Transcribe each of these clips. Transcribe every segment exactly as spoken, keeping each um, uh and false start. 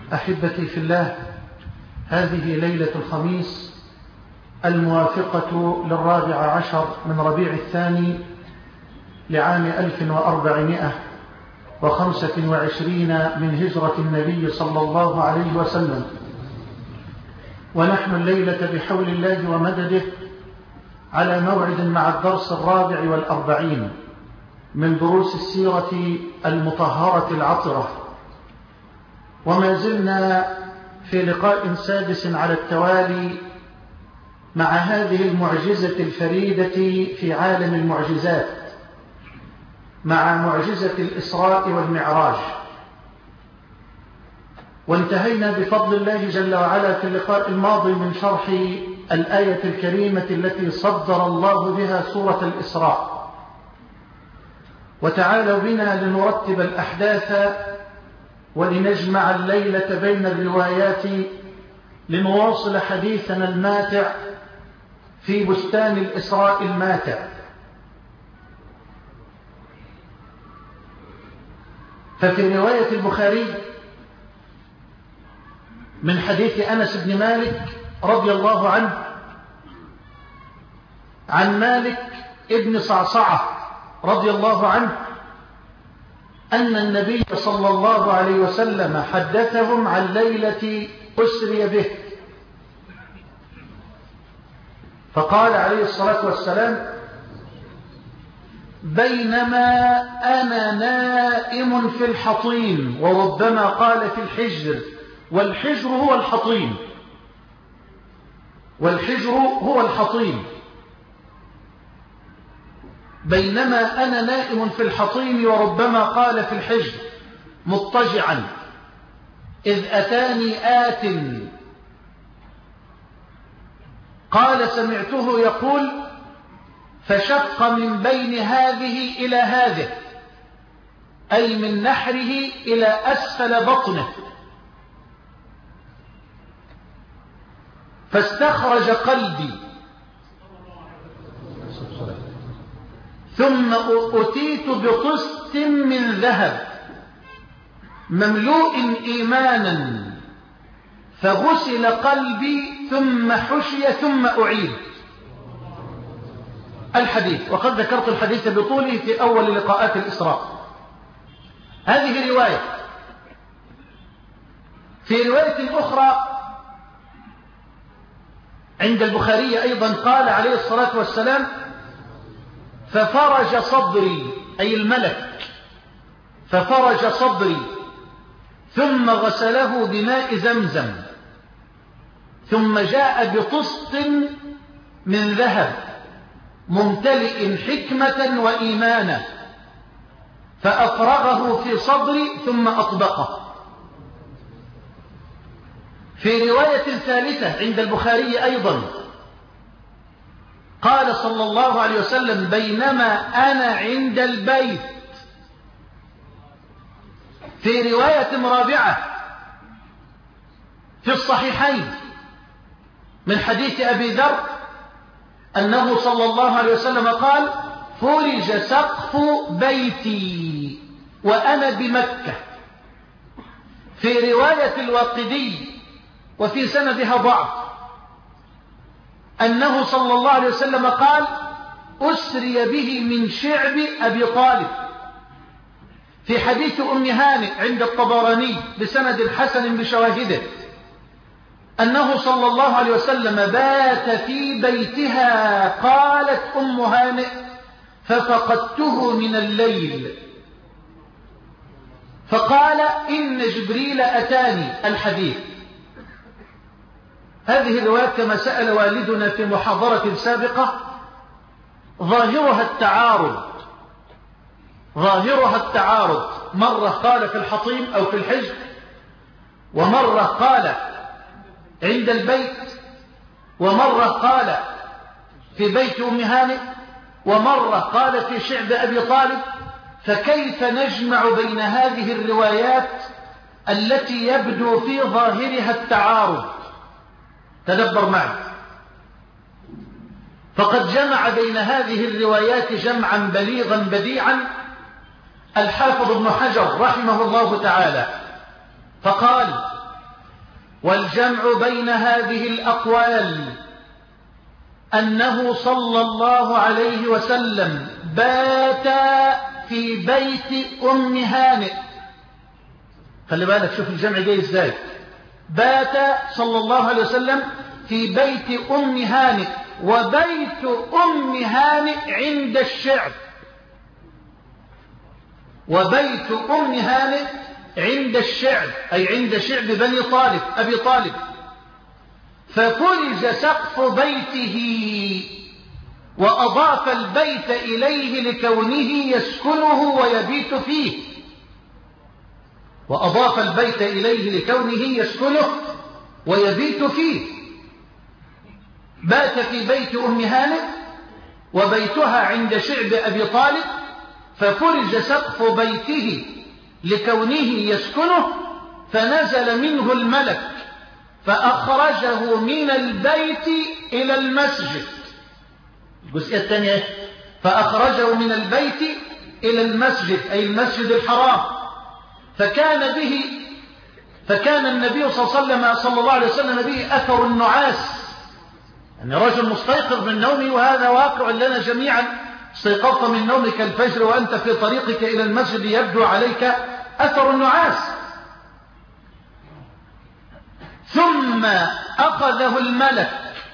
أحبتي في الله، هذه ليلة الخميس الموافقة للرابع عشر من ربيع الثاني لعام ألف وأربعمائة وخمسة وعشرين من هجرة النبي صلى الله عليه وسلم، ونحن الليلة بحول الله ومدده على موعد مع الدرس الرابع والأربعين من دروس السيرة المطهرة العطرة، وما زلنا في لقاء سادس على التوالي مع هذه المعجزة الفريدة في عالم المعجزات، مع معجزة الإسراء والمعراج. وانتهينا بفضل الله جل وعلا في اللقاء الماضي من شرح الآية الكريمة التي صدر الله بها سورة الإسراء. وتعالوا بنا لنرتب الأحداث ولنجمع الليلة بين الروايات لنواصل حديثنا الماتع في بستان الإسراء الماتع. ففي رواية البخاري من حديث أنس بن مالك رضي الله عنه عن مالك ابن صعصعة رضي الله عنه أن النبي صلى الله عليه وسلم حدثهم عن ليلة أسري به، فقال عليه الصلاة والسلام: بينما أنا نائم في الحطيم، وربما قال في الحجر، والحجر هو الحطيم، والحجر هو الحطيم. بينما أنا نائم في الحطيم وربما قال في الحجر مضطجعا، إذ أتاني آت قال سمعته يقول: فشق من بين هذه إلى هذه، أي من نحره إلى أسفل بطنه، فاستخرج قلبي، ثم أتيت بطست من ذهب مملوء إيمانا، فغسل قلبي ثم حشي ثم أعيد. الحديث، وقد ذكرت الحديث بطوله في أول لقاءات الإسراء. هذه رواية. في رواية أخرى عند البخاري أيضا قال عليه الصلاة والسلام: ففرج صدري، أي الملك، ففرج صدري ثم غسله بماء زمزم، ثم جاء بطست من ذهب ممتلئ حكمة وإيمانا، فأفرغه في صدري ثم أطبقه. في رواية ثالثة عند البخاري أيضا قال صلى الله عليه وسلم: بينما أنا عند البيت. في رواية رابعة في الصحيحين من حديث أبي ذر أنه صلى الله عليه وسلم قال: فرج سقف بيتي وأنا بمكة. في رواية الواقدي وفي سندها ضعف أنه صلى الله عليه وسلم قال: أسري به من شعب أبي طالب. في حديث أم هانئ عند الطبراني بسند حسن بشواهده أنه صلى الله عليه وسلم بات في بيتها. قالت أم هانئ: ففقدته من الليل، فقال: إن جبريل أتاني. الحديث. هذه الروايات كما سأل والدنا في محاضرة سابقة ظاهرها التعارض، ظاهرها التعارض. مرة قال في الحطيم أو في الحجر، ومرة قال عند البيت، ومرة قال في بيت أم هانئ، ومرة قال في شعب أبي طالب. فكيف نجمع بين هذه الروايات التي يبدو في ظاهرها التعارض؟ تدبر معي. فقد جمع بين هذه الروايات جمعا بليغا بديعا الحافظ ابن حجر رحمه الله تعالى، فقال: والجمع بين هذه الأقوال أنه صلى الله عليه وسلم بات في بيت أم هانئ. خلي بالك، شوف الجمع جاي ازاي. بات صلى الله عليه وسلم في بيت أم هانئ، وبيت أم هانئ عند الشعب، وبيت أم هانئ عند الشعب أي عند شعب بني طالب أبي طالب. ففرج سقف بيته وأضاف البيت إليه لكونه يسكنه ويبيت فيه، وأضاف البيت إليه لكونه يسكنه ويبيت فيه. بات في بيت أم هانئ وبيتها عند شعب أبي طالب، ففرج سقف بيته لكونه يسكنه، فنزل منه الملك فأخرجه من البيت إلى المسجد. الجزئية الثانية، فأخرجه من البيت إلى المسجد أي المسجد الحرام. فكان به فكان النبي صلى الله عليه وسلم صلى الله عليه وسلم به أثر النعاس، يعني رجل مستيقظ من نومه، وهذا واقع لنا جميعا. استيقظت من نومك الفجر وأنت في طريقك إلى المسجد يبدو عليك أثر النعاس. ثم أخذه الملك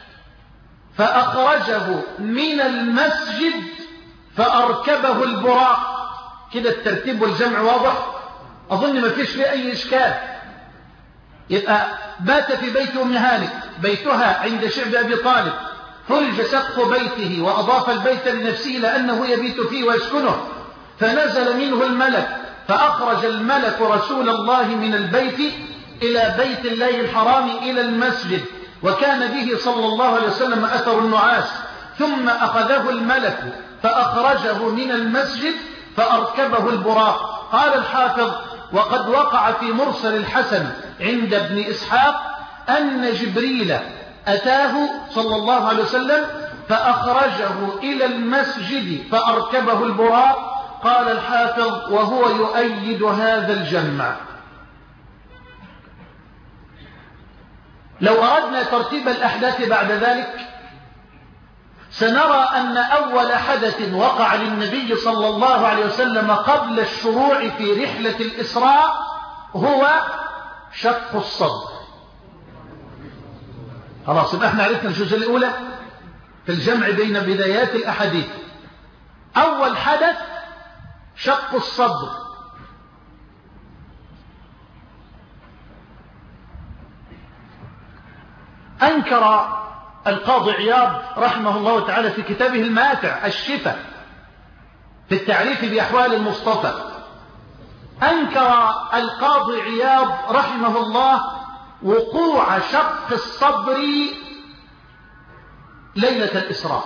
فأخرجه من المسجد فأركبه البراق. كده الترتيب والجمع واضح، أظن ما فيش فيه أي إشكال. يبقى بات في بيت أم هانئ، بيتها عند شعب أبي طالب، فرج سقف بيته وأضاف البيت لنفسه لأنه يبيت فيه ويسكنه، فنزل منه الملك فأخرج الملك رسول الله من البيت إلى بيت الله الحرام إلى المسجد، وكان به صلى الله عليه وسلم أثر النعاس. ثم أخذه الملك فأخرجه من المسجد فأركبه البراق. قال الحافظ: وقد وقع في مرسل الحسن عند ابن إسحاق أن جبريل أتاه صلى الله عليه وسلم فأخرجه إلى المسجد فأركبه البراق. قال الحافظ: وهو يؤيد هذا الجمع. لو أردنا ترتيب الأحداث بعد ذلك سنرى أن أول حدث وقع للنبي صلى الله عليه وسلم قبل الشروع في رحلة الإسراء هو شق الصدر. خلاص، يبقى احنا عرفنا الجزء الأولى في الجمع بين بدايات الأحاديث. أول حدث شق الصدر. أنكر القاضي عياض رحمه الله تعالى في كتابه الماتع الشفاء في التعريف بأحوال المصطفى، أنكر القاضي عياض رحمه الله وقوع شق الصدر ليلة الإسراء،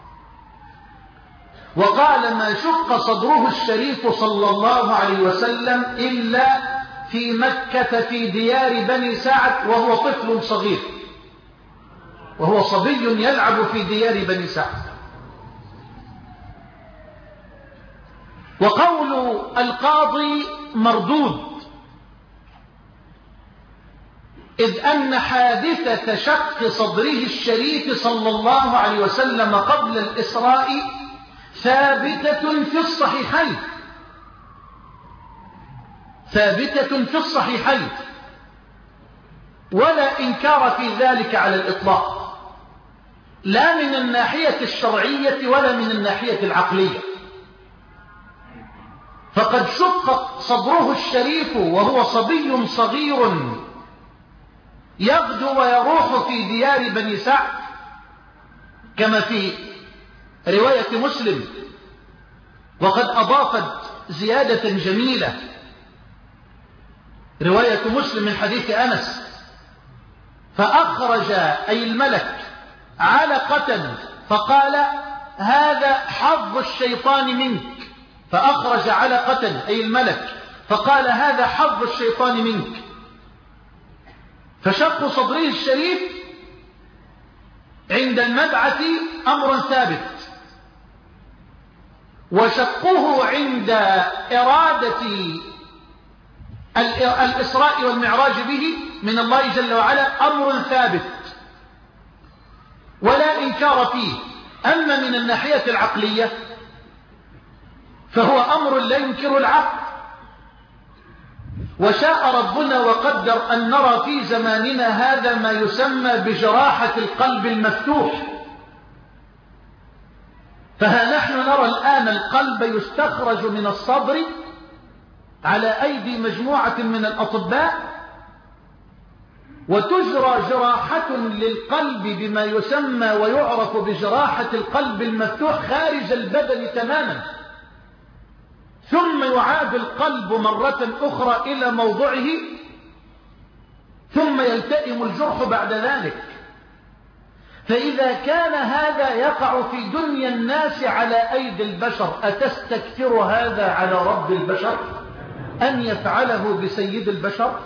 وقال: ما شق صدره الشريف صلى الله عليه وسلم إلا في مكة في ديار بني سعد وهو طفل صغير، وهو صبي يلعب في ديار بني سعد. وقول القاضي مردود، إذ أن حادثة شق صدره الشريف صلى الله عليه وسلم قبل الإسراء ثابتة في الصحيحين، ثابتة في الصحيحين، ولا إنكار في ذلك على الإطلاق، لا من الناحية الشرعية ولا من الناحية العقلية. فقد شق صدره الشريف وهو صبي صغير يغدو ويروح في ديار بني سعد، كما في رواية مسلم، وقد أضافت زيادة جميلة رواية مسلم من حديث أنس: فأخرج أي الملك علقة فقال: هذا حظ الشيطان منك. فأخرج علقة أي الملك فقال: هذا حظ الشيطان منك. فشق صدره الشريف عند المبعث أمر ثابت، وشقه عند إرادة الإسراء والمعراج به من الله جل وعلا أمر ثابت ولا إنكار فيه. أما من الناحية العقلية فهو أمر لا ينكر العقل. وشاء ربنا وقدر أن نرى في زماننا هذا ما يسمى بجراحة القلب المفتوح. فها نحن نرى الآن القلب يستخرج من الصدر على أيدي مجموعة من الأطباء، وتجرى جراحة للقلب بما يسمى ويعرف بجراحة القلب المفتوح خارج البدن تماما، ثم يعاد القلب مرة أخرى إلى موضعه، ثم يلتئم الجرح بعد ذلك. فإذا كان هذا يقع في دنيا الناس على أيدي البشر، أتستكثر هذا على رب البشر أن يفعله بسيد البشر؟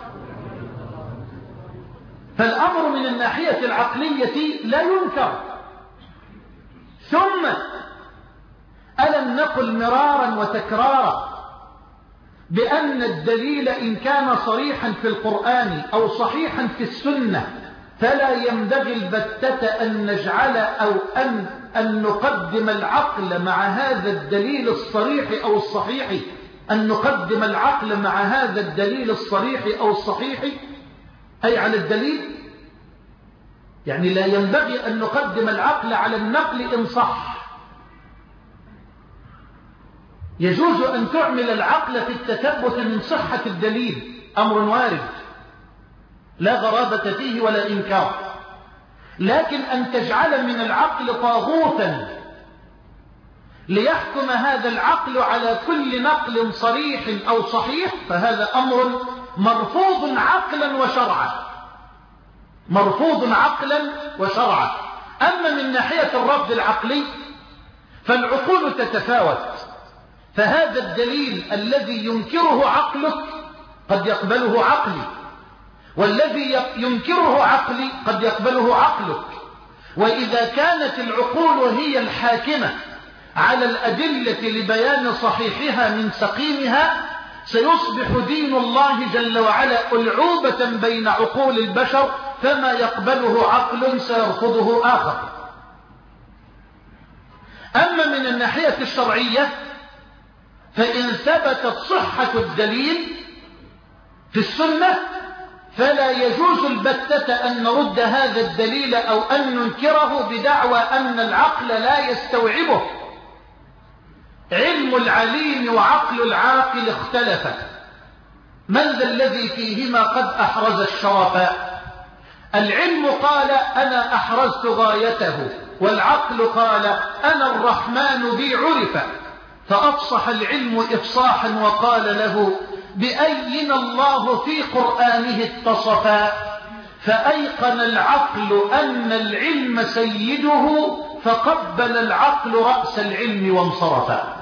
فالأمر من الناحية العقلية لا ينكر. ثم ألم نقل مرارا وتكرارا بأن الدليل إن كان صريحا في القرآن أو صحيحا في السنة فلا ينبغي البتة أن نجعل أو أن, أن نقدم العقل مع هذا الدليل الصريح أو الصحيح، أن نقدم العقل مع هذا الدليل الصريح أو الصحيح، أي على الدليل. يعني لا ينبغي أن نقدم العقل على النقل إن صح. يجوز أن تعمل العقل في التثبت من صحة الدليل، أمر وارد لا غرابة فيه ولا إنكار. لكن أن تجعل من العقل طاغوتا ليحكم هذا العقل على كل نقل صريح أو صحيح، فهذا أمر مرفوض عقلا وشرعا، مرفوض عقلا وشرعا. أما من ناحية الرفض العقلي فالعقول تتفاوت، فهذا الدليل الذي ينكره عقلك قد يقبله عقلي، والذي ينكره عقلي قد يقبله عقلك. وإذا كانت العقول هي الحاكمة على الأدلة لبيان صحيحها من سقيمها، سيصبح دين الله جل وعلا ألعوبة بين عقول البشر، فما يقبله عقل سيرفضه آخر. أما من الناحية الشرعية فإن ثبتت صحة الدليل في السنة فلا يجوز البتة أن نرد هذا الدليل أو أن ننكره بدعوى أن العقل لا يستوعبه. علم العليم وعقل العاقل اختلفا، من ذا الذي فيهما قد أحرز الشرفاء؟ العلم قال أنا أحرزت غايته، والعقل قال أنا الرحمن بي عرف. فأفصح العلم إفصاحا وقال له بأين الله في قرآنه اتصفا، فأيقن العقل أن العلم سيده، فقبل العقل رأس العلم وانصرفا.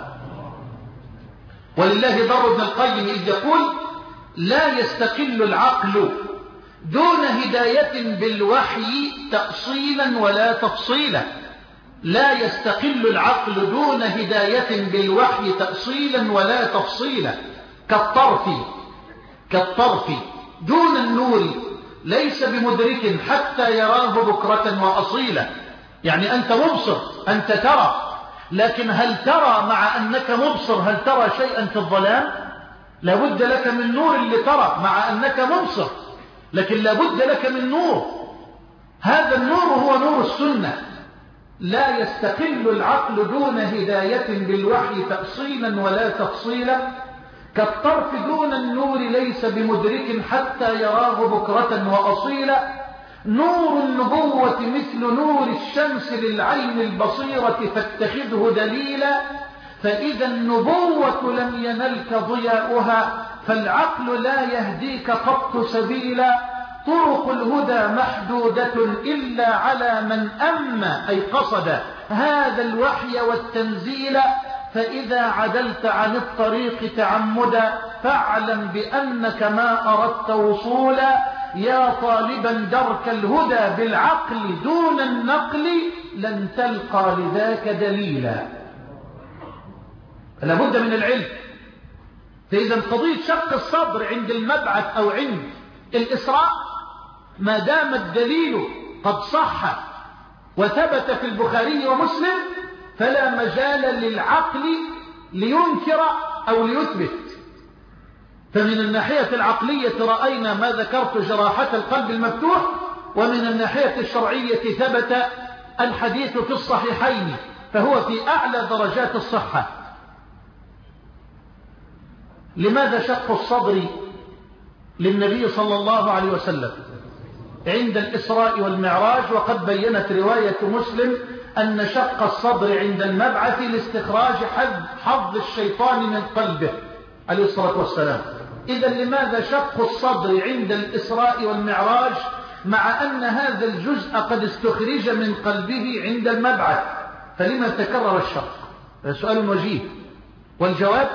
ولله در ابن القيم إذ يقول لا يستقل العقل دون هداية بالوحي تأصيلا ولا تفصيلا، لا يستقل العقل دون هداية بالوحي تأصيلا ولا تفصيلا، كالطرف كالطرف دون النور ليس بمدرك حتى يراه بكرة وأصيلا. يعني أنت مبصر، أنت ترى، لكن هل ترى مع أنك مبصر؟ هل ترى شيئا في الظلام؟ لابد لك من نور لترى مع أنك مبصر، لكن لابد لك من نور. هذا النور هو نور السنة. لا يستقل العقل دون هداية بالوحي تأصيلا ولا تفصيلا، كالطرف دون النور ليس بمدرك حتى يراه بكرة وأصيلا. نور النبوة مثل نور الشمس للعين البصيرة فاتخذه دليلا، فإذا النبوة لم ينلك ضياؤها فالعقل لا يهديك قط سبيلا. طرق الهدى محدودة إلا على من أما أي قصد هذا الوحي والتنزيل، فإذا عدلت عن الطريق تعمدا فاعلم بأنك ما أردت وصولا. يا طالبا درك الهدى بالعقل دون النقل لن تلقى لذاك دليلا. لابد من العلم. فإذا قضية شق الصدر عند المبعث أو عند الإسراء ما دام الدليل قد صح وثبت في البخاري ومسلم فلا مجال للعقل لينكر أو ليثبت. فمن الناحية العقلية رأينا ما ذكرت جراحة القلب المفتوح، ومن الناحية الشرعية ثبت الحديث في الصحيحين فهو في أعلى درجات الصحة. لماذا شق الصدر للنبي صلى الله عليه وسلم عند الإسراء والمعراج؟ وقد بينت رواية مسلم أن شق الصدر عند المبعث لاستخراج حظ الشيطان من قلبه عليه الصلاة والسلام. إذا لماذا شق الصدر عند الإسراء والمعراج مع أن هذا الجزء قد استخرج من قلبه عند المبعث؟ فلما تكرر الشق؟ سؤال وجيه. والجواب: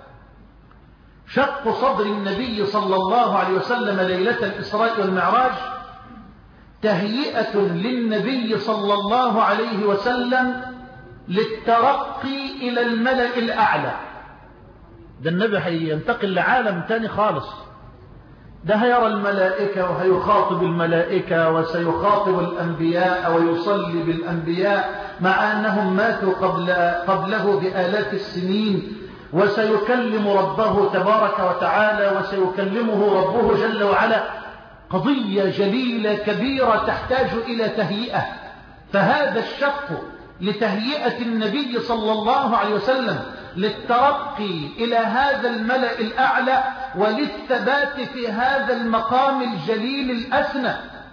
شق صدر النبي صلى الله عليه وسلم ليلة الإسراء والمعراج تهيئة للنبي صلى الله عليه وسلم للترقي إلى الملأ الأعلى. ده النبي هينتقل لعالم تاني خالص، ده هيرى الملائكة وهيخاطب الملائكة وسيخاطب الأنبياء ويصلي بالأنبياء مع أنهم ماتوا قبل قبله بآلاف السنين، وسيكلم ربه تبارك وتعالى وسيكلمه ربه جل وعلا. قضية جليلة كبيرة تحتاج إلى تهيئة. فهذا الشق لتهيئة النبي صلى الله عليه وسلم للترقي إلى هذا الملأ الأعلى وللثبات في هذا المقام الجليل الأسنى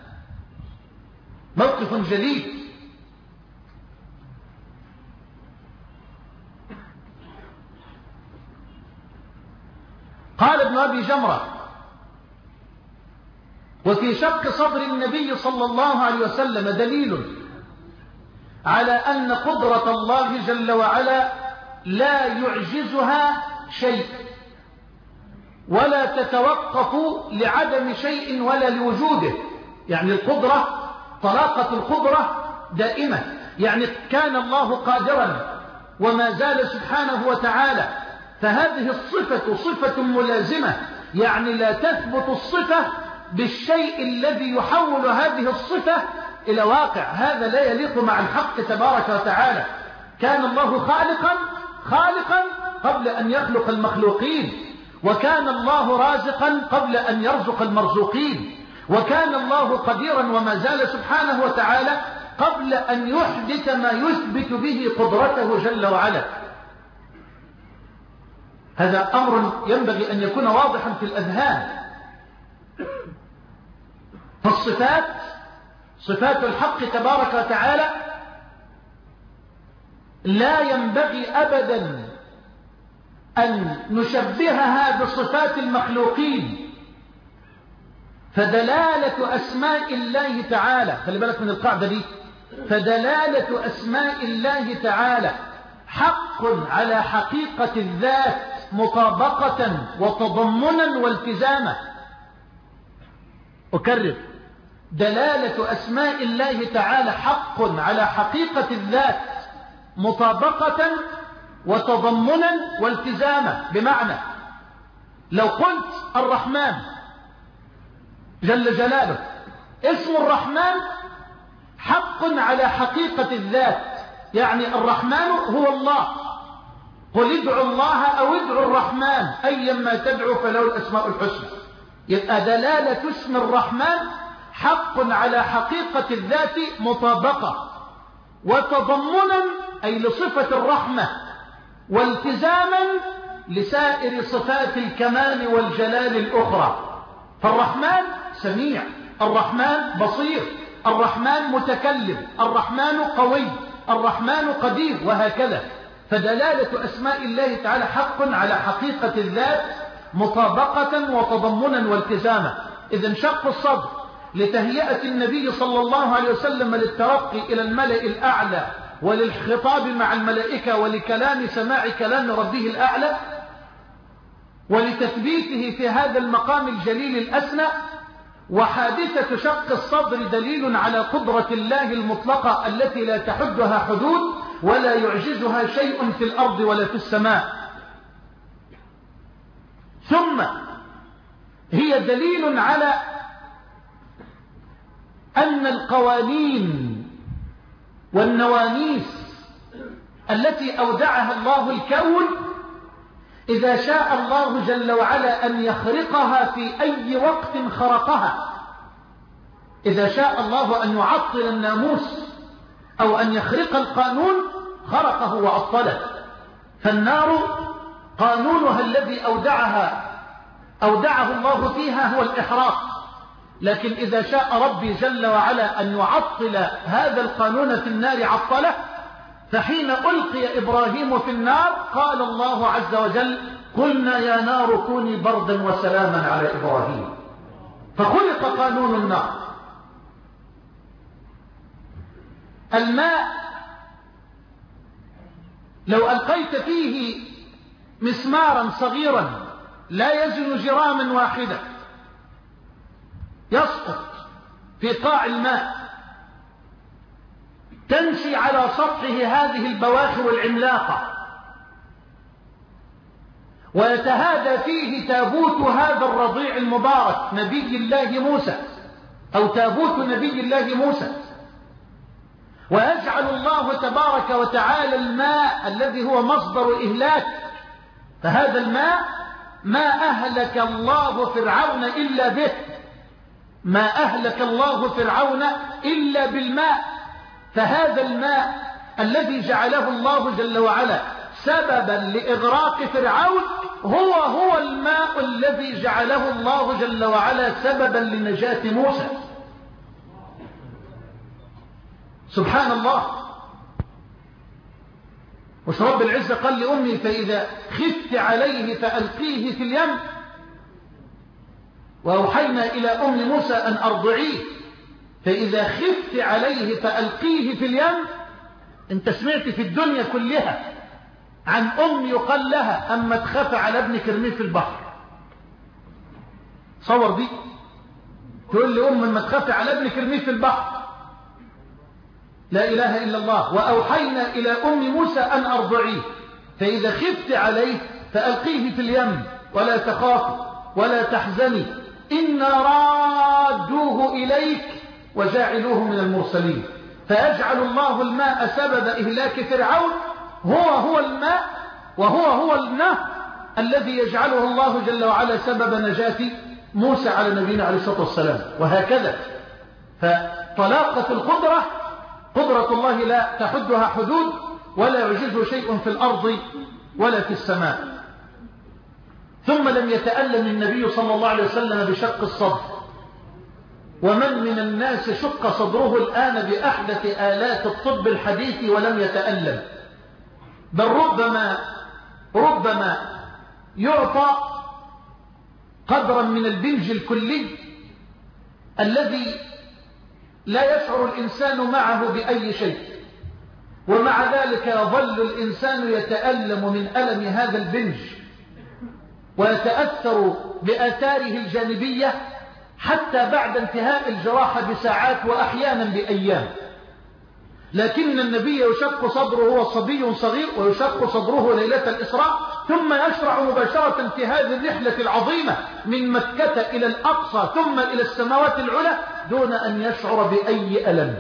موقف جليل. قال ابن أبي جمرة: وفي شق صدر النبي صلى الله عليه وسلم دليل على أن قدرة الله جل وعلا لا يعجزها شيء ولا تتوقف لعدم شيء ولا لوجوده. يعني القدرة، طلاقة القدرة دائمة. يعني كان الله قادرا وما زال سبحانه وتعالى، فهذه الصفة صفة ملازمة. يعني لا تثبت الصفة بالشيء الذي يحول هذه الصفة إلى واقع، هذا لا يليق مع الحق تبارك وتعالى. كان الله خالقا خالقا قبل أن يخلق المخلوقين، وكان الله رازقا قبل أن يرزق المرزوقين، وكان الله قديرا وما زال سبحانه وتعالى قبل أن يحدث ما يثبت به قدرته جل وعلا. هذا أمر ينبغي أن يكون واضحا في الأذهان. فالصفات، صفات الحق تبارك وتعالى لا ينبغي أبدا أن نشبهها بصفات المخلوقين. فدلالة أسماء الله تعالى، خلي بالك من القاعدة دي، فدلالة أسماء الله تعالى حق على حقيقة الذات مطابقة وتضمنا والتزاما. أكرر: دلالة أسماء الله تعالى حق على حقيقة الذات مطابقة وتضمنا والتزاما. بمعنى لو قلت الرحمن جل جلاله، اسم الرحمن حق على حقيقة الذات، يعني الرحمن هو الله. قل ادعوا الله أو ادعوا الرحمن أيما تدعوا فله الأسماء الحسنى. يبقى دلالة اسم الرحمن حق على حقيقة الذات مطابقة وتضمنا أي لصفة الرحمة، والتزاما لسائر صفات الكمال والجلال الأخرى. فالرحمن سميع، الرحمن بصير، الرحمن متكلم، الرحمن قوي، الرحمن قدير، وهكذا. فدلالة أسماء الله تعالى حق على حقيقة الذات مطابقة وتضمنا والتزاما. إذن شق الصدر لتهيئة النبي صلى الله عليه وسلم للترقي إلى الملأ الأعلى وللخطاب مع الملائكة ولكلام سماع كلام ربه الأعلى ولتثبيته في هذا المقام الجليل الأسنى. وحادثة شق الصدر دليل على قدرة الله المطلقة التي لا تحدها حدود ولا يعجزها شيء في الأرض ولا في السماء. ثم هي دليل على أن القوانين والنواميس التي أودعها الله الكون إذا شاء الله جل وعلا أن يخرقها في أي وقت خرقها. إذا شاء الله أن يعطل الناموس أو أن يخرق القانون خرقه وعطله. فالنار قانونها الذي أودعها أودعه الله فيها هو الإحراق، لكن إذا شاء ربي جل وعلا أن يعطل هذا القانون في النار عطله. فحين ألقي إبراهيم في النار قال الله عز وجل قلنا يا نار كوني بردا وسلاما على إبراهيم، فخلق قانون النار. الماء لو ألقيت فيه مسمارا صغيرا لا يزن جراما واحدة يسقط في قاع الماء، تمشي على سطحه هذه البواخر العملاقة، ويتهادى فيه تابوت هذا الرضيع المبارك نبي الله موسى أو تابوت نبي الله موسى، ويجعل الله تبارك وتعالى الماء الذي هو مصدر إهلاك. فهذا الماء ما أهلك الله فرعون إلا به، ما أهلك الله فرعون إلا بالماء. فهذا الماء الذي جعله الله جل وعلا سببا لإغراق فرعون هو هو الماء الذي جعله الله جل وعلا سببا لنجاة موسى. سبحان الله. مش رب العزة قال لأمي فإذا خفت عليه فألقيه في اليم، وأوحينا إلى أم موسى أن أرضعيه فإذا خفت عليه فألقيه في اليم. انت سمعت في الدنيا كلها عن أم يقال لها أما تخاف على ابنك ارميه في البحر؟ صور دي تقول لي أم أما تخاف على ابنك ارميه في البحر؟ لا إله إلا الله. وأوحينا إلى أم موسى أن أرضعيه فإذا خفت عليه فألقيه في اليم ولا تخافي ولا تحزني إنا رادوه إليك وجاعلوه من المرسلين. فيجعل الله الماء سبب إهلاك فرعون، هو هو الماء وهو هو النهر الذي يجعله الله جل وعلا سبب نجاة موسى على نبينا عليه الصلاة والسلام. وهكذا فطلاقة القدرة قدرة الله لا تحدها حدود ولا يعجزه شيء في الأرض ولا في السماء. ثم لم يتألم النبي صلى الله عليه وسلم بشق الصدر، ومن من الناس شق صدره الآن بأحدث آلات الطب الحديث ولم يتألم، بل ربما ربما يعطى قدرا من البنج الكلي الذي لا يشعر الإنسان معه بأي شيء، ومع ذلك يظل الإنسان يتألم من ألم هذا البنج ويتأثر بآثاره الجانبية حتى بعد انتهاء الجراحة بساعات وأحيانا بأيام. لكن النبي يشق صدره وهو صبي صغير ويشق صدره ليلة الإسراء، ثم يشرع مباشرة في هذه الرحلة العظيمة من مكة إلى الأقصى ثم إلى السماوات العلى دون أن يشعر بأي ألم.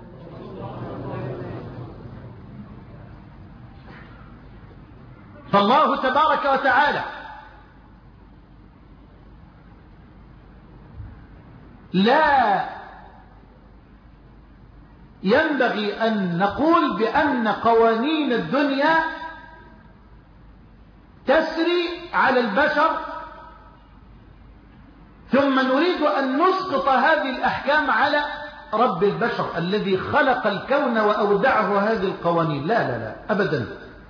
فالله تبارك وتعالى لا ينبغي أن نقول بأن قوانين الدنيا تسري على البشر ثم نريد أن نسقط هذه الأحكام على رب البشر الذي خلق الكون وأودعه هذه القوانين. لا لا لا أبدا.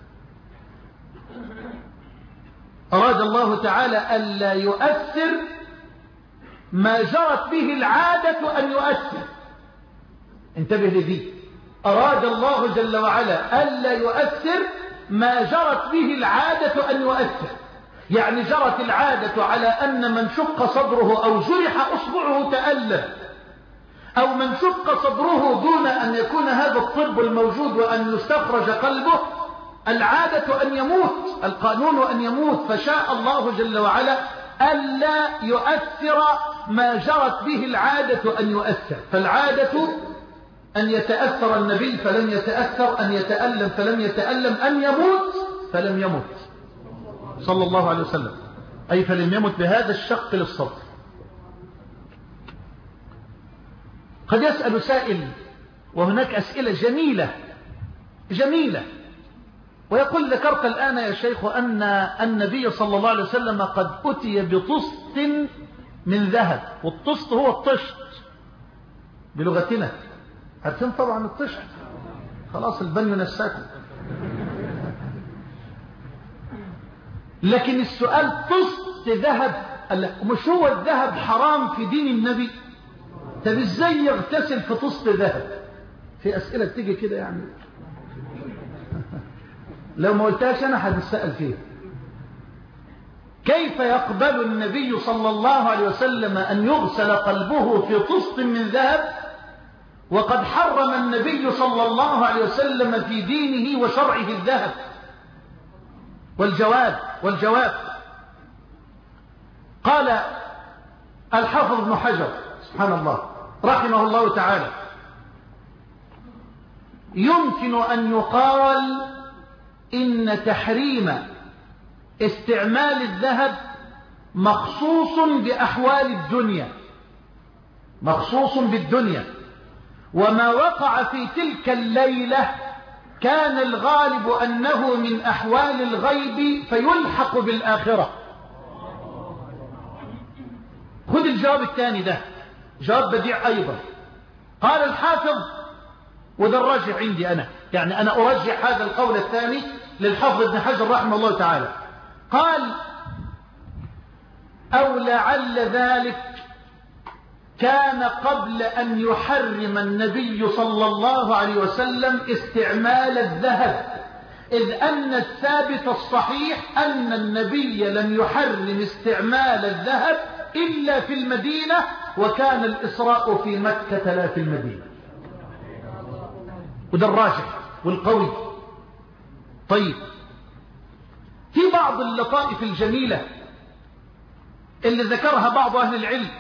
أراد الله تعالى ألا يؤثر ما جرت به العادة أن يؤثر. انتبه لذي، أراد الله جل وعلا ألا يؤثر ما جرت به العادة أن يؤثر. يعني جرت العادة على أن من شق صدره أو جرح أصبعه تألم، أو من شق صدره دون أن يكون هذا الطب الموجود وأن يستخرج قلبه، العادة أن يموت، القانون أن يموت. فشاء الله جل وعلا ألا يؤثر ما جرت به العادة أن يؤثر. فالعادة أن يتأثر النبي فلم يتأثر، أن يتألم فلم يتألم، أن يموت فلم يمت صلى الله عليه وسلم، أي فلم يمت بهذا الشق للصدر. قد يسأل سائل، وهناك أسئلة جميلة جميلة، ويقول ذكرت الآن يا شيخ أن النبي صلى الله عليه وسلم قد أتي بطست من ذهب، والطست هو الطشت بلغتنا، عارفين طبعا الطشت، خلاص البن نساكم. لكن السؤال طست ذهب، مش هو الذهب حرام في دين النبي؟ طب ازاي يغتسل في طست ذهب؟ في أسئلة تيجي كده يعني لو ما قلتهاش أنا هتسأل فيها. كيف يقبل النبي صلى الله عليه وسلم أن يغسل قلبه في طست من ذهب وقد حرم النبي صلى الله عليه وسلم في دينه وشرعه الذهب؟ والجواب والجواب قال الحافظ ابن حجر سبحان الله رحمه الله تعالى: يمكن أن يقال إن تحريم استعمال الذهب مخصوص بأحوال الدنيا، مخصوص بالدنيا، وما وقع في تلك الليلة كان الغالب أنه من أحوال الغيب فيلحق بالآخرة. خذ الجواب الثاني ده، جواب بديع أيضا. قال الحافظ، وده الراجح عندي أنا، يعني أنا أرجح هذا القول الثاني للحافظ ابن حجر رحمه الله تعالى، قال: أو لعل ذلك كان قبل أن يحرم النبي صلى الله عليه وسلم استعمال الذهب، إذ أن الثابت الصحيح أن النبي لم يحرم استعمال الذهب إلا في المدينة، وكان الإسراء في مكة لا في المدينة. وده الراجح والقوي. طيب، في بعض اللطائف الجميلة اللي ذكرها بعض أهل العلم،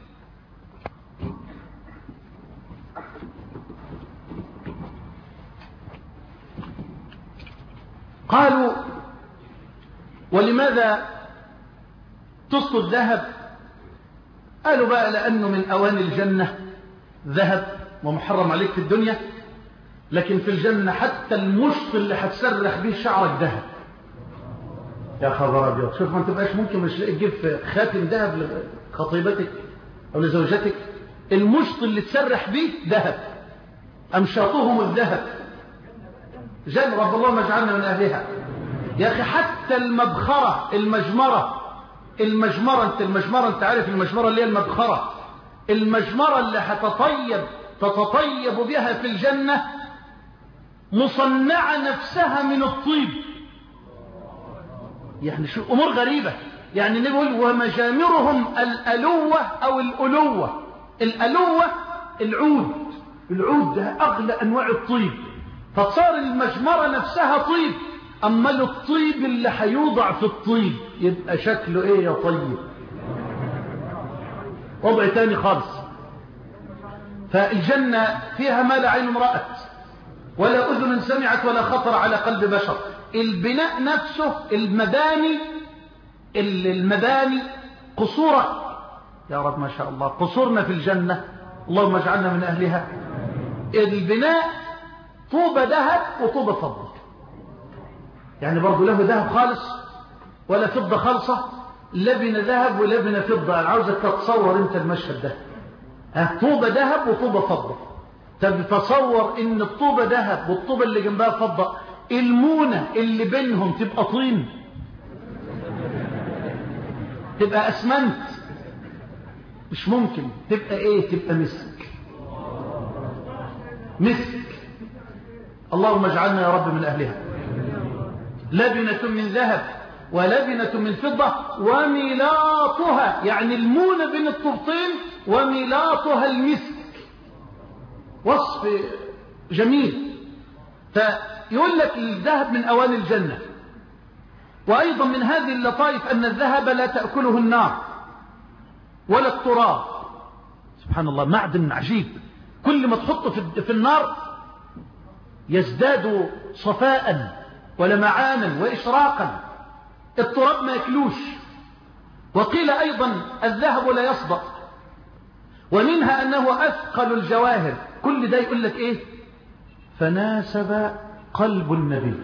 قالوا: ولماذا طست الذهب؟ قالوا بقى لأنه من أواني الجنة ذهب ومحرم عليك في الدنيا، لكن في الجنة حتى المشط اللي هتسرح به شعرك ذهب. يا خبر أبيض، شوف ما تبقاش ممكن مش تجيب خاتم ذهب لخطيبتك أو لزوجتك، المشط اللي تسرح به ذهب، أمشاطهم الذهب. جن رب الله ما جعلنا من أهلها. يا أخي حتى المبخرة المجمرة المجمرة انت المجمرة انت عارف المجمرة اللي هي المبخرة، المجمرة اللي هتطيب تتطيب بها في الجنة مصنعة نفسها من الطيب. يعني شو أمور غريبة. يعني نقول ومجامرهم الألوة أو الألوة. الألوة العود، العود ده أغلى أنواع الطيب، فصار المجمرة نفسها طيب. أما الطيب اللي هيوضع في الطيب يبقى شكله إيه يا طيب، وضع تاني خالص. فالجنة فيها ما لا عين رأت ولا أذن سمعت ولا خطر على قلب بشر. البناء نفسه، المباني المباني قصورة، يا رب ما شاء الله قصورنا في الجنة اللهم اجعلنا من أهلها. البناء طوبة ذهب وطوبة فضة، يعني برضو له ذهب خالص ولا فضة خالصة، لبن ذهب ولبن فضة. أنا عاوزك تتصور انت المشهد ده، ها طوبة ذهب وطوبة فضة. طب تصور ان الطوبة ذهب والطوبة اللي جنبها فضة، المونة اللي بينهم تبقى طين، تبقى اسمنت، مش ممكن. تبقى ايه؟ تبقى مسك، مسك. اللهم اجعلنا يا رب من اهلها. لبنة من ذهب ولبنة من فضة وميلاطها، يعني المونة بين الطوبتين وميلاطها المسك. وصف جميل. فيقول لك الذهب من أواني الجنة، وأيضا من هذه اللطائف أن الذهب لا تأكله النار ولا التراب. سبحان الله، معدن عجيب، كل ما تحطه في النار يزداد صفاء ولمعانا وإشراقا. التراب ما يكلوش. وقيل أيضا الذهب لا يصدأ، ومنها أنه أثقل الجواهر. كل ده يقول لك إيه؟ فناسب قلب النبي.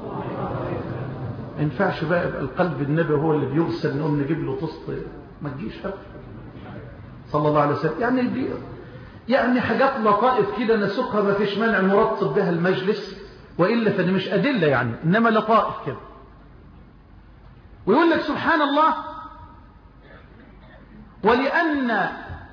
ما ينفعش بقى يبقى القلب النبي هو اللي بيغسل نقوم نجيب له طست، ما تجيش أبدا صلى الله عليه وسلم. يعني دي يعني حاجات لطائف كده نسوقها، ما فيش مانع نرتب بها المجلس، وإلا فدي مش أدلة يعني، إنما لطائف كده. ويقول لك سبحان الله، ولأن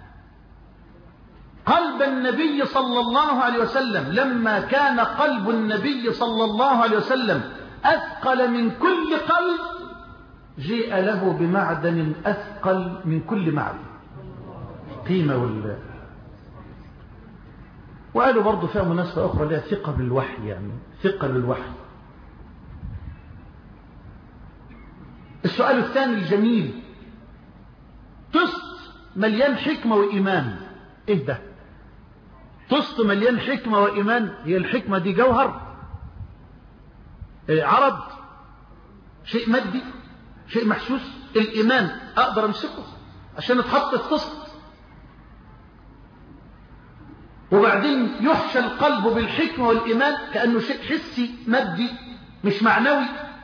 قلب النبي صلى الله عليه وسلم لما كان قلب النبي صلى الله عليه وسلم أثقل من كل قلب، جيء له بمعدن أثقل من كل معدن. قيمة وال وقالوا برضو فيها مناسبة أخرى لها ثقة بالوحي، يعني ثقة بالوحي. السؤال الثاني الجميل، طست مليان حكمة وإيمان. إيه ده؟ طست مليان حكمة وإيمان. هي الحكمة دي جوهر؟ إيه عرض؟ شيء مادي؟ شيء محسوس؟ الإيمان أقدر أمسكه عشان اتحط الطست؟ وبعدين يحشى القلب بالحكمة والإيمان كأنه شيء حسي مادي مش معنوي.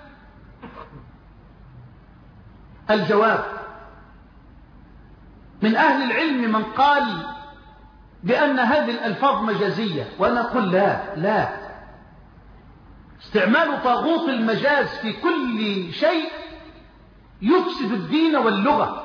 الجواب، من أهل العلم من قال بأن هذه الألفاظ مجازية، وأنا أقول لا لا، استعمال طاغوت المجاز في كل شيء يفسد الدين واللغة،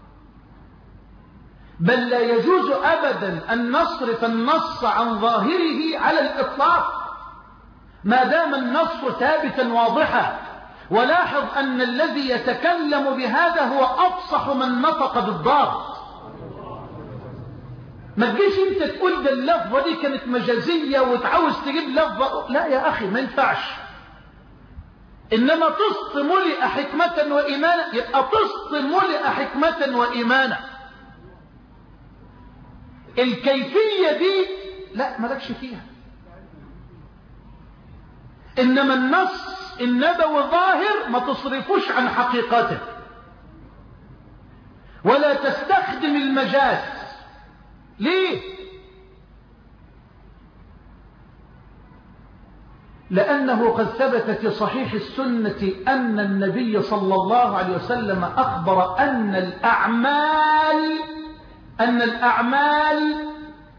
بل لا يجوز أبدا أن نصرف النص عن ظاهره على الإطلاق ما دام النص ثابتا واضحا. ولاحظ أن الذي يتكلم بهذا هو أفصح من نطق بالضاد. ما تجيش انت تقول ده اللفظة دي كانت مجازية وتعاوز تجيب لفظة، لا يا أخي ما ينفعش. إنما طست ملئ حكمة وإيمانا، يبقى طست ملئ حكمة وإيمانا. الكيفية دي لا مالكش فيها، إنما النص النبوي ظاهر ما تصرفوش عن حقيقته، ولا تستخدم المجاز. ليه؟ لأنه قد ثبت في صحيح السنة أن النبي صلى الله عليه وسلم أخبر أن الأعمال أن الأعمال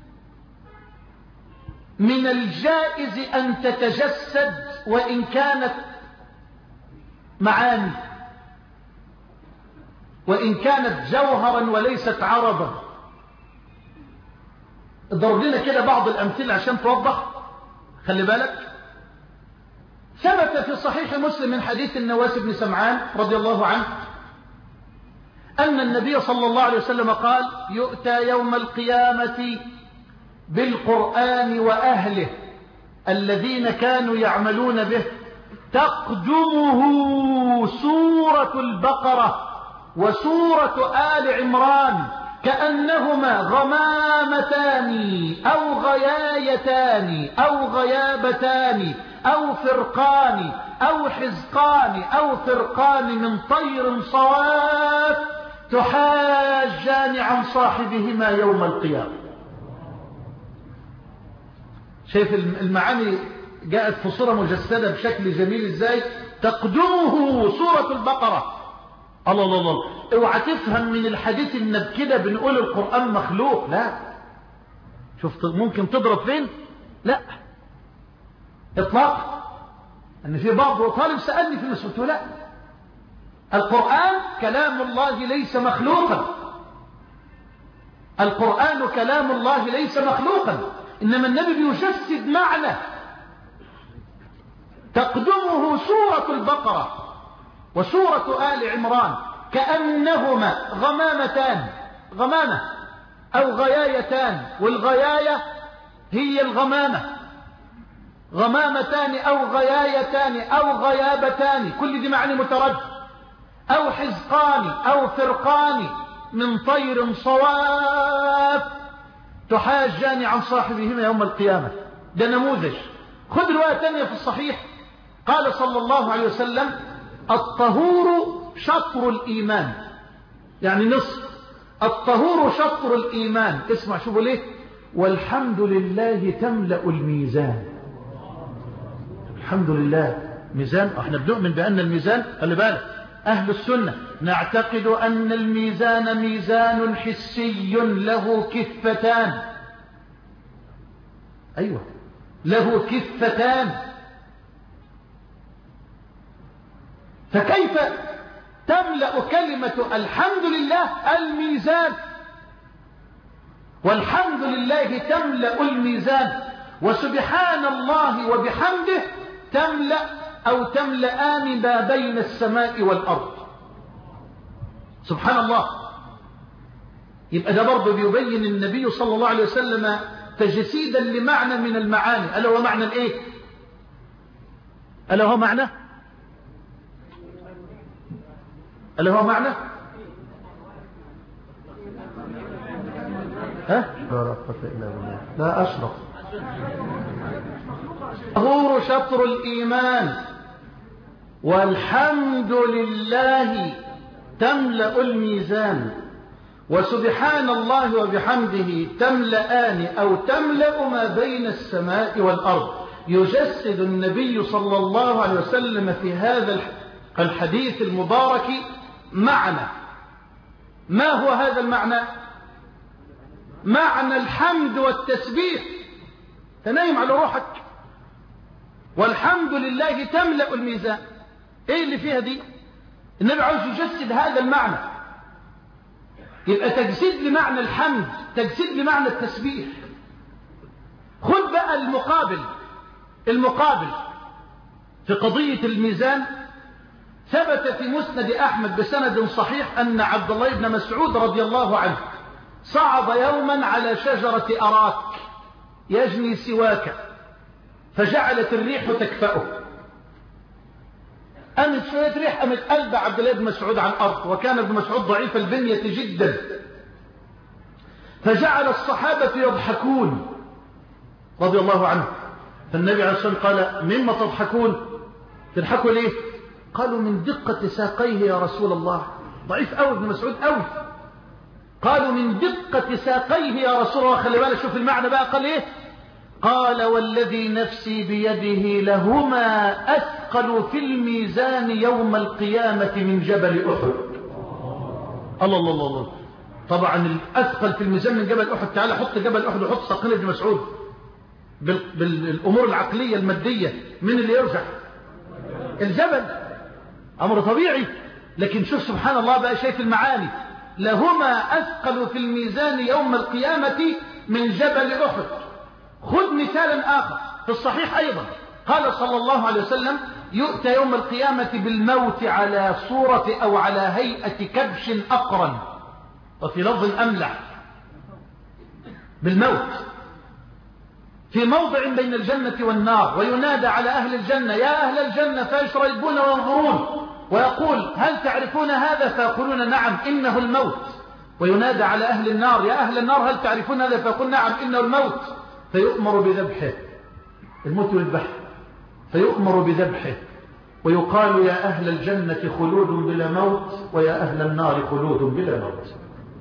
من الجائز أن تتجسد وإن كانت معاني، وإن كانت جوهرا وليست عرضا. اضرب لنا كده بعض الأمثلة عشان توضح. خلي بالك، ثبت في صحيح مسلم من حديث النواس بن سمعان رضي الله عنه أن النبي صلى الله عليه وسلم قال: يؤتى يوم القيامة بالقرآن وأهله الذين كانوا يعملون به، تقدمه سورة البقرة وسورة آل عمران كأنهما غمامتان أو غيايتان أو غيابتان أو فرقان أو حزقان أو فرقان من طير صواف تحاجان عن صاحبهما يوم القيامة. شايف المعاني جاءت في صورة مجسدة بشكل جميل ازاي؟ تقدمه سورة البقرة. الله الله الله، اوعى تفهم من الحديث ان كده بنقول القرآن مخلوق، لا. شفت ممكن تضرب فين؟ لا اطلاقا. ان في بعض طالب سألني في المسجد، قلت له لا، القرآن كلام الله ليس مخلوقا. القرآن كلام الله ليس مخلوقا، إنما النبي بيجسد معنى. تقدمه سورة البقرة وسورة آل عمران كأنهما غمامتان، غمامة أو غيايتان، والغياية هي الغمامة. غمامتان أو غيايتان أو غيابتان، كل دي معاني متردد، أو حزقان أو فرقان من طير صواف تحاجان عن صاحبهما يوم القيامة. ده نموذج. خذ رواية تانية في الصحيح، قال صلى الله عليه وسلم: الطهور شطر الإيمان، يعني نصف. الطهور شطر الإيمان. اسمع شوفوا ليه: والحمد لله تملأ الميزان. الحمد لله ميزان. احنا بنؤمن بأن الميزان، خلي بالك، أهل السنة نعتقد أن الميزان ميزان حسي له كفتان. أيوة، له كفتان. فكيف تملأ كلمة الحمد لله الميزان؟ والحمد لله تملأ الميزان، وسبحان الله وبحمده تملأ أو تملأان ما بين السماء والأرض. سبحان الله. يبقى ده برضه بيبين النبي صلى الله عليه وسلم تجسيدا لمعنى من المعاني. ألا هو معنى الإيه؟ ألا هو معنى ألا هو معنى ها؟ لا رفقة إلا بالله. لا أشرف. طهور شطر الإيمان، والحمد لله تملأ الميزان، وسبحان الله وبحمده تملأان أو تملأ ما بين السماء والأرض. يجسد النبي صلى الله عليه وسلم في هذا الحديث المبارك معنى. ما هو هذا المعنى؟ معنى الحمد والتسبيح. تنايم على روحك. والحمد لله تملأ الميزان. ايه اللي فيها دي؟ النبي عاوز يجسد هذا المعنى. يبقى تجسيد لمعنى الحمد، تجسيد لمعنى التسبيح. خذ بقى المقابل. المقابل في قضية الميزان، ثبت في مسند أحمد بسند صحيح أن عبد الله بن مسعود رضي الله عنه صعد يوما على شجرة أراك يجني سواك، فجعلت الريح تكفأه. قامت شوية ريح، قامت قلب عبد الله بن مسعود عن الأرض، وكان ابن مسعود ضعيف البنية جدا. فجعل الصحابة يضحكون رضي الله عنه. فالنبي عليه الصلاة والسلام قال: مما تضحكون؟ تضحكوا ليه؟ قالوا: من دقة ساقيه يا رسول الله. ضعيف أوي ابن مسعود أوي. قالوا: من دقة ساقيه يا رسول الله. خلي بالك، شوف المعنى بقى. قال إيه؟ قال: والذي نفسي بيده لهما أثقل في الميزان يوم القيامة من جبل أحد. الله الله الله الله. طبعا الأثقل في الميزان من جبل أحد. تعالى حط جبل أحد وحط ساقين ابن مسعود بالأمور العقلية المادية، من اللي يرجح؟ الجبل. أمر طبيعي. لكن شوف سبحان الله بقى، شايف المعاني. لهما أثقل في الميزان يوم القيامة من جبل أحد. خذ مثالا آخر في الصحيح أيضا. قال صلى الله عليه وسلم: يؤتى يوم القيامة بالموت على صورة أو على هيئة كبش أقرن، وفي لفظ أملح، بالموت في موضع بين الجنة والنار، وينادى على أهل الجنة: يا أهل الجنة، فيشربون وينظرون، ويقول: هل تعرفون هذا؟ فيقولون: نعم، إنه الموت. وينادى على أهل النار: يا أهل النار، هل تعرفون هذا؟ فيقول: نعم، إنه الموت. فيؤمر بذبحه، الموت والذبح، فيؤمر بذبحه، ويقال: يا أهل الجنة خلود بلا موت، ويا أهل النار خلود بلا موت.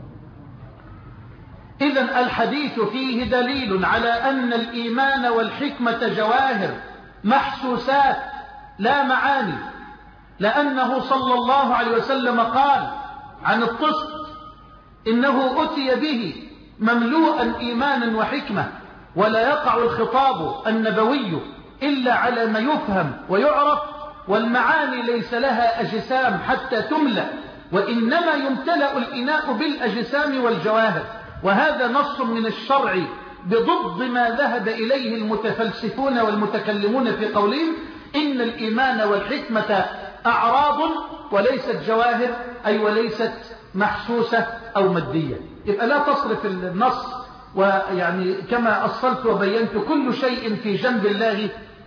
إذن الحديث فيه دليل على أن الإيمان والحكمة جواهر محسوسات لا معاني، لأنه صلى الله عليه وسلم قال عن الطست: إنه أتي به مملوءا إيمانا وحكمة، ولا يقع الخطاب النبوي إلا على ما يفهم ويعرف، والمعاني ليس لها أجسام حتى تملأ، وإنما يمتلأ الإناء بالأجسام والجواهر. وهذا نص من الشرع بضد ما ذهب إليه المتفلسفون والمتكلمون في قولهم إن الإيمان والحكمة أعراض وليست جواهر، أي وليست محسوسة أو مادية. يبقى لا تصرف النص، ويعني كما أصلت وبينت كل شيء في جنب الله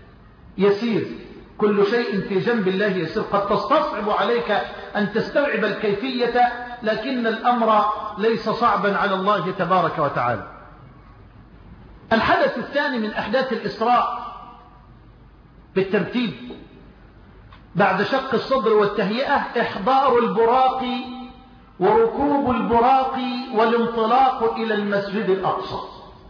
يسير، كل شيء في جنب الله يسير. قد تستصعب عليك أن تستوعب الكيفية، لكن الأمر ليس صعبا على الله تبارك وتعالى. الحدث الثاني من أحداث الإسراء بالترتيب بعد شق الصدر والتهيئة إحضار البراق وركوب البراق والانطلاق إلى المسجد الأقصى.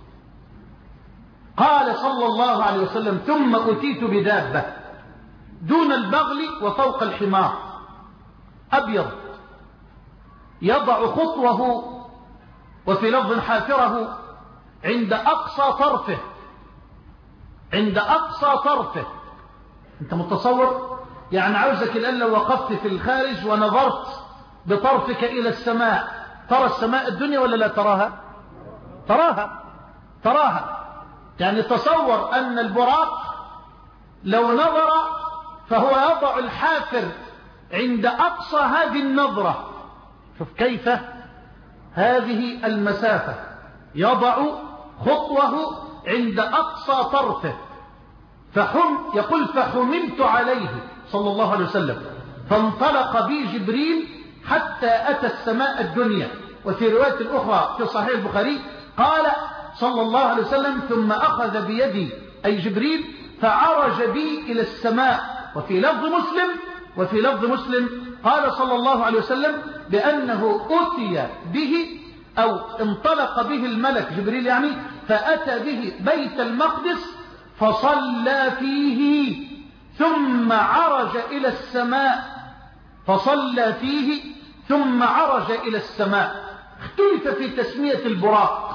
قال صلى الله عليه وسلم: ثم أتيت بدابة دون البغل وفوق الحمار أبيض يضع خطوه وفي لفظ حافره عند أقصى طرفه، عند أقصى طرفه. أنت متصور؟ يعني عاوزك الآن لو وقفت في الخارج ونظرت بطرفك إلى السماء، ترى السماء الدنيا ولا لا تراها؟ تراها تراها. يعني تصور أن البراق لو نظر فهو يضع الحافر عند أقصى هذه النظرة. شوف كيف هذه المسافة، يضع خطوه عند أقصى طرفه. فحم يقول: فحملت عليه صلى الله عليه وسلم فانطلق بي جبريل حتى أتى السماء الدنيا. وفي رواية أخرى في صحيح البخاري قال صلى الله عليه وسلم: ثم أخذ بيدي أي جبريل فعرج بي إلى السماء. وفي لفظ مسلم وفي لفظ مسلم قال صلى الله عليه وسلم بأنه أتي به أو انطلق به الملك جبريل يعني فأتى به بيت المقدس فصلى فيه ثم عرج إلى السماء فصلى فيه ثم عرج إلى السماء. اختلف في تسمية البراق،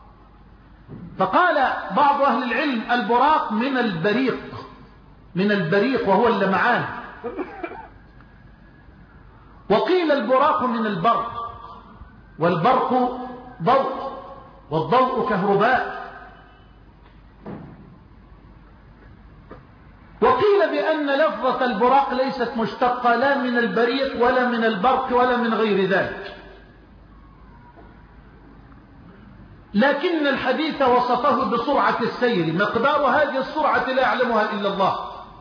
فقال بعض أهل العلم: البراق من البريق، من البريق وهو اللمعان. وقيل البراق من البرق، والبرق ضوء، والضوء كهرباء. وقيل بأن لفظة البراق ليست مشتقة لا من البريق ولا من البرق ولا من غير ذلك، لكن الحديث وصفه بسرعة السير، مقدار هذه السرعة لا يعلمها إلا الله.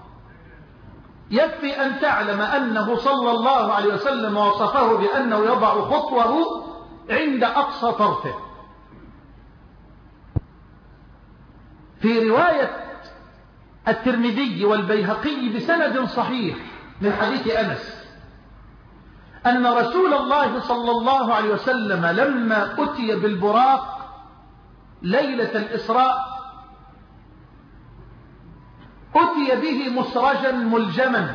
يكفي أن تعلم أنه صلى الله عليه وسلم وصفه بأنه يضع خطوه عند أقصى طرفه. في رواية الترمذي والبيهقي بسند صحيح من حديث أنس أن رسول الله صلى الله عليه وسلم لما أتي بالبراق ليلة الإسراء أتي به مسرجا ملجما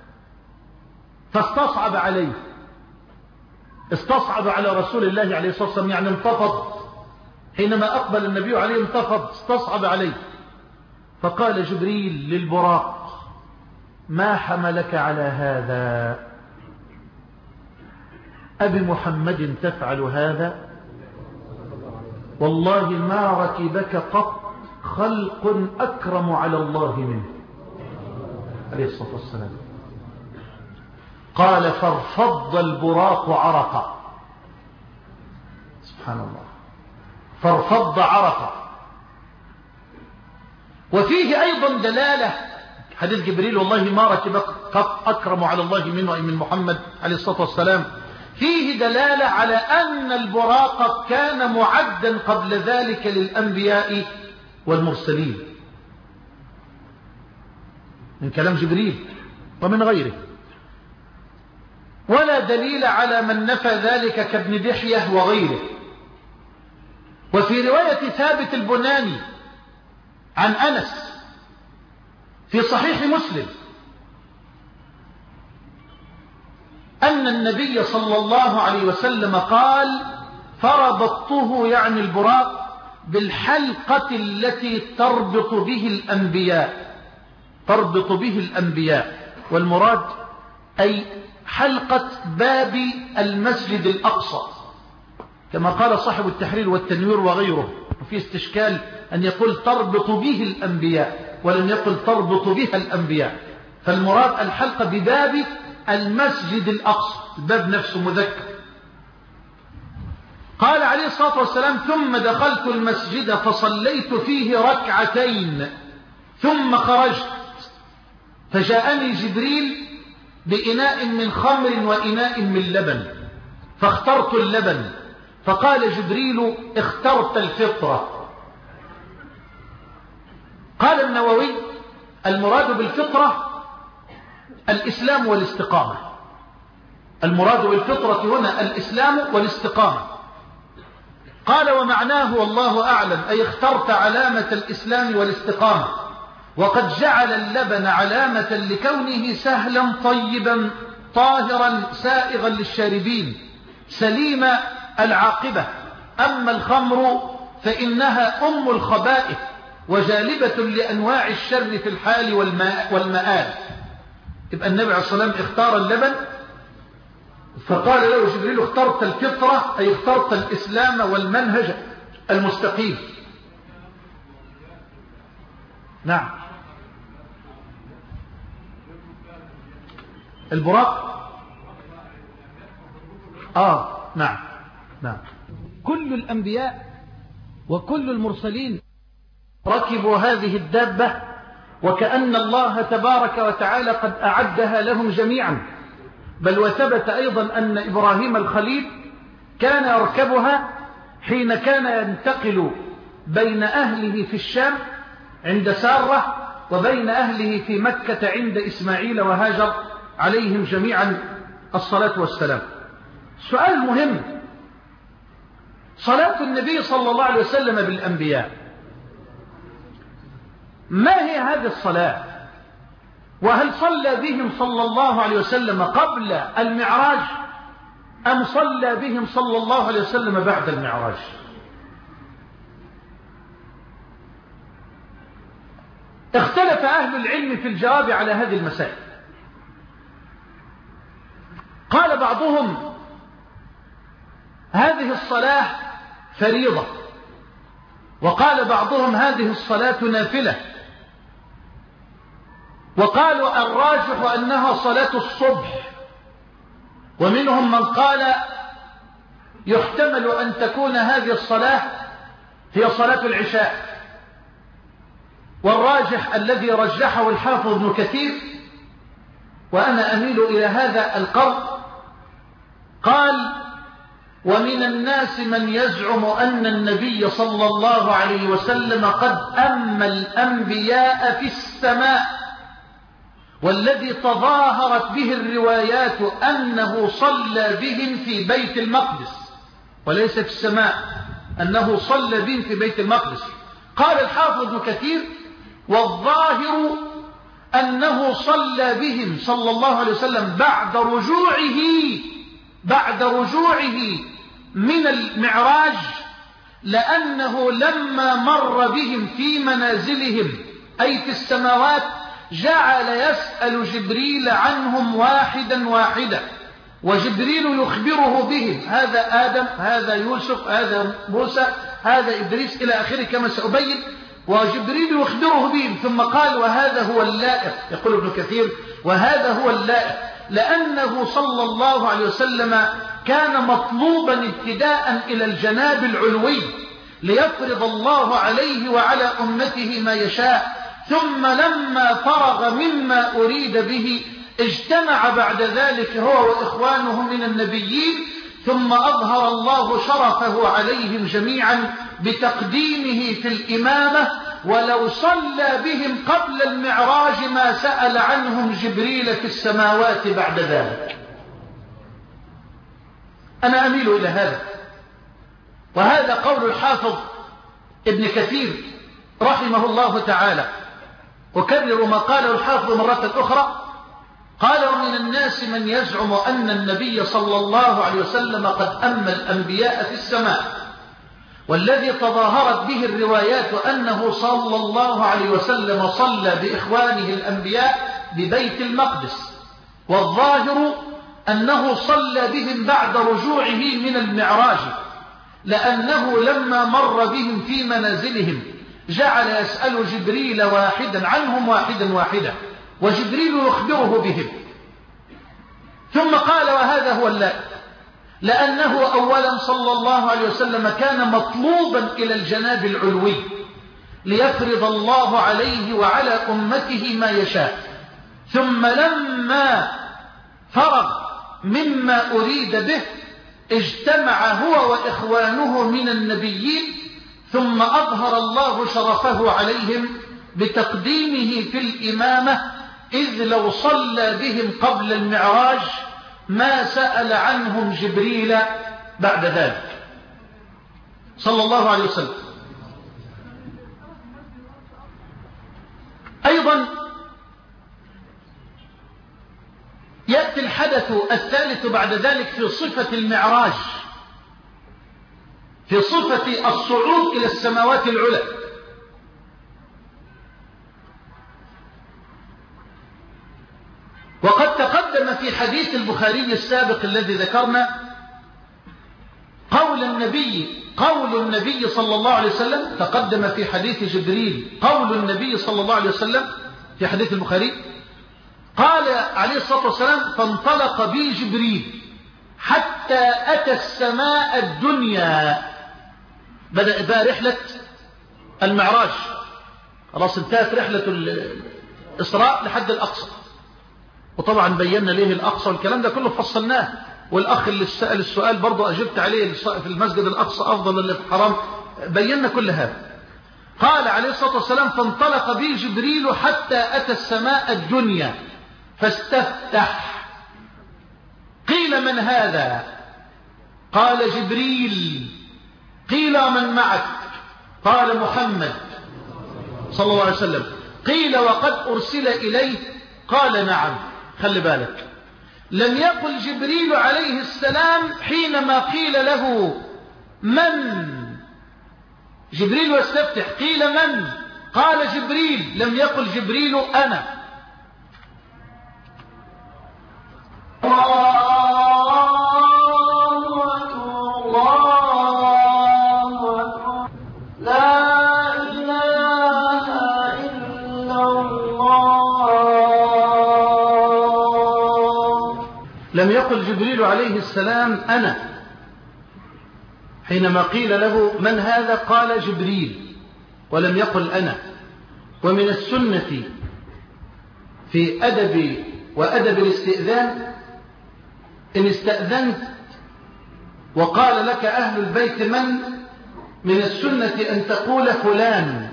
فاستصعب عليه، استصعب على رسول الله عليه الصلاة والسلام، يعني انتفض. حينما أقبل النبي عليه انتفض، استصعب عليه. فقال جبريل للبراق: ما حملك على هذا؟ أبي محمد تفعل هذا؟ والله ما ركبك قط خلق أكرم على الله منه عليه الصلاة والسلام. قال: فارفض البراق عرقا. سبحان الله، فارفض عرقا. وفيه أيضا دلالة حديث جبريل: والله ما ركبك قط أكرم على الله منه أي من محمد عليه الصلاة والسلام. فيه دلالة على أن البراق كان معدا قبل ذلك للأنبياء والمرسلين من كلام جبريل ومن غيره. ولا دليل على من نفى ذلك كابن دحية وغيره. وفي رواية ثابت البناني عن أنس في صحيح مسلم أن النبي صلى الله عليه وسلم قال: فربطته يعني البراق بالحلقة التي تربط به الأنبياء، تربط به الأنبياء. والمراد أي حلقة باب المسجد الأقصى، كما قال صاحب التحرير والتنوير وغيره. وفي استشكال أن يقول تربط به الأنبياء ولم يقل تربط بها الأنبياء. فالمراد الحلقة بباب المسجد الأقصى، الباب نفسه مذكر. قال عليه الصلاة والسلام: ثم دخلت المسجد فصليت فيه ركعتين ثم خرجت. فجاءني جبريل بإناء من خمر وإناء من لبن، فاخترت اللبن، فقال جبريل اخترت الفطرة. قال النووي المراد بالفطرة الإسلام والاستقامة. المراد بالفطرة هنا الإسلام والاستقامة. قال ومعناه والله أعلم أي اخترت علامة الإسلام والاستقامة، وقد جعل اللبن علامة لكونه سهلا طيبا طاهرا سائغا للشاربين سليم العاقبة. أما الخمر فإنها أم الخبائث وجالبة لأنواع الشر في الحال والمآل. يبقى النبي عليه الصلاة والسلام اختار اللبن، فقال له جبريل اخترت الفطرة أي اخترت الإسلام والمنهج المستقيم. نعم. البراق آه نعم نعم. كل الأنبياء وكل المرسلين ركبوا هذه الدابة، وكأن الله تبارك وتعالى قد أعدها لهم جميعا. بل وثبت أيضا أن إبراهيم الخليل كان يركبها حين كان ينتقل بين أهله في الشام عند سارة وبين أهله في مكة عند إسماعيل وهاجر عليهم جميعا الصلاة والسلام. سؤال مهم: صلاة النبي صلى الله عليه وسلم بالأنبياء، ما هي هذه الصلاة؟ وهل صلى بهم صلى الله عليه وسلم قبل المعراج أم صلى بهم صلى الله عليه وسلم بعد المعراج؟ اختلف أهل العلم في الجواب على هذه المسائل. قال بعضهم هذه الصلاة فريضة، وقال بعضهم هذه الصلاة نافلة، وقالوا الراجح أنها صلاة الصبح، ومنهم من قال يحتمل أن تكون هذه الصلاة هي صلاة العشاء. والراجح الذي رجحه الحافظ ابن كثير، وأنا أميل إلى هذا القول، قال ومن الناس من يزعم أن النبي صلى الله عليه وسلم قد أما الأنبياء في السماء، والذي تظاهرت به الروايات أنه صلى بهم في بيت المقدس وليس في السماء، أنه صلى بهم في بيت المقدس. قال الحافظ ابن كثير والظاهر أنه صلى بهم صلى الله عليه وسلم بعد رجوعه بعد رجوعه من المعراج، لأنه لما مر بهم في منازلهم أي في السماوات جعل يسأل جبريل عنهم واحدا واحدا، وجبريل يخبره بهم، هذا آدم، هذا يوسف، هذا موسى، هذا إدريس إلى آخره كما سأبين، وجبريل يخبره بهم. ثم قال وهذا هو اللائق، يقول ابن كثير وهذا هو اللائق، لأنه صلى الله عليه وسلم كان مطلوبا ابتداء إلى الجناب العلوي ليفرض الله عليه وعلى أمته ما يشاء، ثم لما فرغ مما أريد به اجتمع بعد ذلك هو وإخوانه من النبيين، ثم أظهر الله شرفه عليهم جميعا بتقديمه في الإمامة. ولو صلى بهم قبل المعراج ما سأل عنهم جبريل في السماوات بعد ذلك. أنا أميل إلى هذا، وهذا قول الحافظ ابن كثير رحمه الله تعالى. أكرر ما قاله الحافظ مرة أخرى، قال ومن الناس من يزعم أن النبي صلى الله عليه وسلم قد أما الأنبياء في السماء، والذي تظاهرت به الروايات أنه صلى الله عليه وسلم صلى بإخوانه الأنبياء ببيت المقدس، والظاهر أنه صلى بهم بعد رجوعه من المعراج، لأنه لما مر بهم في منازلهم جعل يسأل جبريل واحدا عنهم واحدا واحدا، وجبريل يخبره بهم. ثم قال وهذا هو اللائق، لأنه أولا صلى الله عليه وسلم كان مطلوبا إلى الجناب العلوي ليفرض الله عليه وعلى أمته ما يشاء، ثم لما فرغ مما أريد به اجتمع هو وإخوانه من النبيين، ثم أظهر الله شرفه عليهم بتقديمه في الإمامة، إذ لو صلى بهم قبل المعراج ما سأل عنهم جبريل بعد ذلك صلى الله عليه وسلم. أيضا يأتي الحدث الثالث بعد ذلك في صفة المعراج، في صفة الصعود إلى السماوات العلى. وقد تقدم في حديث البخاري السابق الذي ذكرنا قول النبي قول النبي صلى الله عليه وسلم، تقدم في حديث جبريل قول النبي صلى الله عليه وسلم في حديث البخاري، قال عليه الصلاة والسلام: فانطلق بي جبريل حتى أتى السماء الدنيا. بدأ بقى رحلة المعراج، خلاص انتهت رحلة الإسراء لحد الأقصى. وطبعا بينا ليه الأقصى والكلام ده كله فصلناه، والأخ اللي سأل السؤال برضه أجبت عليه في المسجد الأقصى أفضل اللي في الحرام، بينا كل هذا. قال عليه الصلاة والسلام: فانطلق بي جبريل حتى أتى السماء الدنيا فاستفتح. قيل: من هذا؟ قال: جبريل. قيل: من معك؟ قال: محمد صلى الله عليه وسلم. قيل: وقد أرسل إليه؟ قال: نعم. خلي بالك، لم يقل جبريل عليه السلام حينما قيل له من؟ جبريل واستفتح، قيل من؟ قال جبريل. لم يقل جبريل أنا. لم يقل جبريل عليه السلام أنا حينما قيل له من هذا؟ قال جبريل، ولم يقل أنا. ومن السنة في أدب وأدب الاستئذان إن استأذنت وقال لك أهل البيت من، من السنة أن تقول فلان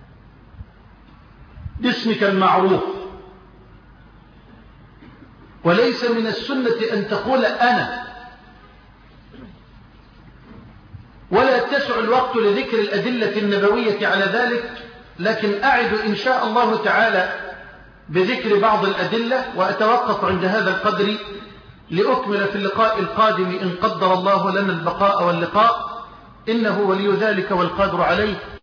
باسمك المعروف، وليس من السنة أن تقول أنا. ولا يتسع الوقت لذكر الأدلة النبوية على ذلك، لكن أعد إن شاء الله تعالى بذكر بعض الأدلة، وأتوقف عند هذا القدر لأكمل في اللقاء القادم إن قدر الله لنا البقاء واللقاء، إنه ولي ذلك والقادر عليه.